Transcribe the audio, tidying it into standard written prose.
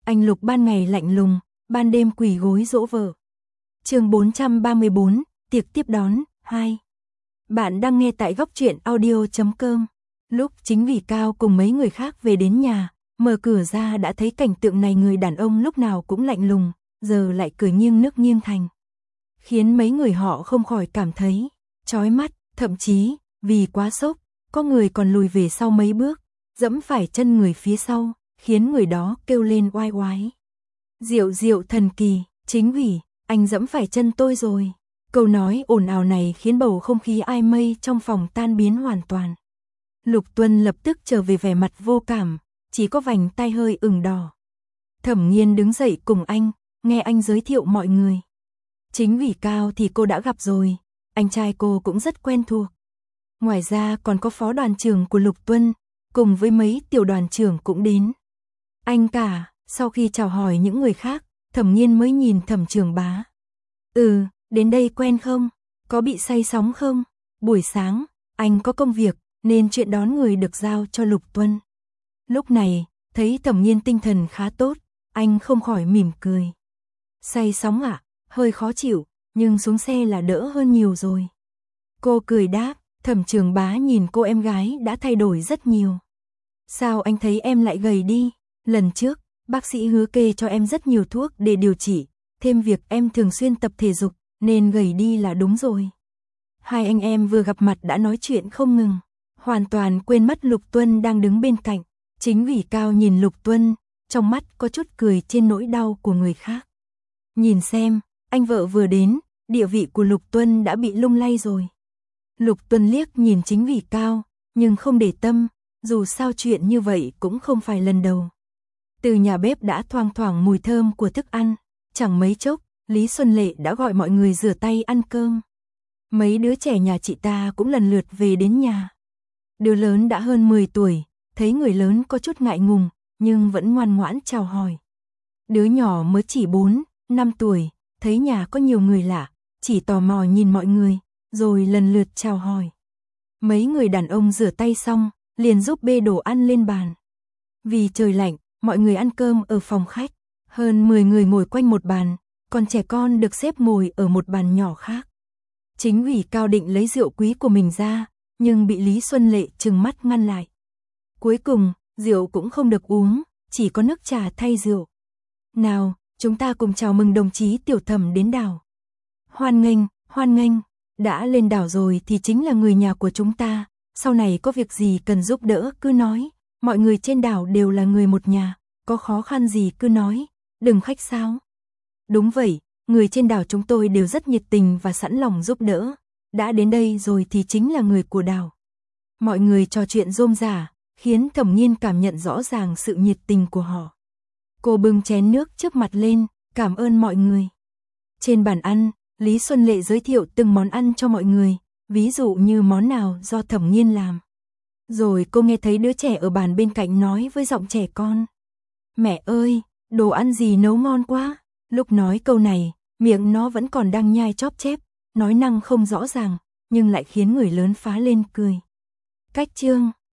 Anh Lục ban ngày lạnh lùng, ban đêm quỳ gối dỗ vợ. Chương 434, tiệc tiếp đón 2. Bạn đang nghe tại góc truyện audio.com. Lúc Chính Vì Cao cùng mấy người khác về đến nhà, mở cửa ra đã thấy cảnh tượng này, người đàn ông lúc nào cũng lạnh lùng, giờ lại cười nghiêng nước nghiêng thành. Khiến mấy người họ không khỏi cảm thấy chói mắt, thậm chí, vì quá sốc, có người còn lùi về sau mấy bước, dẫm phải chân người phía sau, khiến người đó kêu lên oai oái. Diệu diệu thần kỳ, Chính Vì, anh dẫm phải chân tôi rồi. Câu nói ồn ào này khiến bầu không khí ai mây trong phòng tan biến hoàn toàn. Lục Tuân lập tức trở về vẻ mặt vô cảm, chỉ có vành tay hơi ửng đỏ. Thẩm Nghiên đứng dậy cùng anh, nghe anh giới thiệu mọi người. Chính Vì Cao thì cô đã gặp rồi, anh trai cô cũng rất quen thuộc. Ngoài ra còn có phó đoàn trưởng của Lục Tuân, cùng với mấy tiểu đoàn trưởng cũng đến. Anh cả, sau khi chào hỏi những người khác, Thẩm Nghiên mới nhìn Thẩm Trường Bá. Đến đây quen không? Có bị say sóng không? Buổi sáng, anh có công việc, nên chuyện đón người được giao cho Lục Tuân. Lúc này, thấy Thẩm Nghiên tinh thần khá tốt, anh không khỏi mỉm cười. Say sóng ạ, hơi khó chịu, nhưng xuống xe là đỡ hơn nhiều rồi. Cô cười đáp. Thẩm Trường Bá nhìn cô em gái đã thay đổi rất nhiều. Sao anh thấy em lại gầy đi? Lần trước, bác sĩ hứa kê cho em rất nhiều thuốc để điều trị, thêm việc em thường xuyên tập thể dục, nên gầy đi là đúng rồi. Hai anh em vừa gặp mặt đã nói chuyện không ngừng, hoàn toàn quên mất Lục Tuân đang đứng bên cạnh. Chính Vì Cao nhìn Lục Tuân, trong mắt có chút cười trên nỗi đau của người khác. Nhìn xem, anh vợ vừa đến, địa vị của Lục Tuân đã bị lung lay rồi. Lục Tuân liếc nhìn Chính Vì Cao, nhưng không để tâm, dù sao chuyện như vậy cũng không phải lần đầu. Từ nhà bếp đã thoang thoảng mùi thơm của thức ăn, chẳng mấy chốc, Lý Xuân Lệ đã gọi mọi người rửa tay ăn cơm. Mấy đứa trẻ nhà chị ta cũng lần lượt về đến nhà. Đứa lớn đã hơn 10 tuổi, thấy người lớn có chút ngại ngùng, nhưng vẫn ngoan ngoãn chào hỏi. Đứa nhỏ mới chỉ 4, 5 tuổi, thấy nhà có nhiều người lạ, chỉ tò mò nhìn mọi người, rồi lần lượt chào hỏi. Mấy người đàn ông rửa tay xong, liền giúp bê đồ ăn lên bàn. Vì trời lạnh, mọi người ăn cơm ở phòng khách, hơn 10 người ngồi quanh một bàn, còn trẻ con được xếp ngồi ở một bàn nhỏ khác. Chính Vì Cao định lấy rượu quý của mình ra, nhưng bị Lý Xuân Lệ trừng mắt ngăn lại. Cuối cùng, rượu cũng không được uống, chỉ có nước trà thay rượu. Nào, chúng ta cùng chào mừng đồng chí Tiểu Thẩm đến đảo. Hoan nghênh. Đã lên đảo rồi thì chính là người nhà của chúng ta, sau này có việc gì cần giúp đỡ cứ nói, mọi người trên đảo đều là người một nhà, có khó khăn gì cứ nói, đừng khách sáo. Đúng vậy, người trên đảo chúng tôi đều rất nhiệt tình và sẵn lòng giúp đỡ, đã đến đây rồi thì chính là người của đảo. Mọi người trò chuyện rôm rả, khiến Thẩm Nghiên cảm nhận rõ ràng sự nhiệt tình của họ. Cô bưng chén nước trước mặt lên, cảm ơn mọi người. Trên bàn ăn, Lý Xuân Lệ giới thiệu từng món ăn cho mọi người, ví dụ như món nào do Thẩm Nghiên làm. Rồi cô nghe thấy đứa trẻ ở bàn bên cạnh nói với giọng trẻ con. Mẹ ơi, đồ ăn gì nấu ngon quá. Lúc nói câu này, miệng nó vẫn còn đang nhai chóp chép, nói năng không rõ ràng, nhưng lại khiến người lớn phá lên cười. Cách chương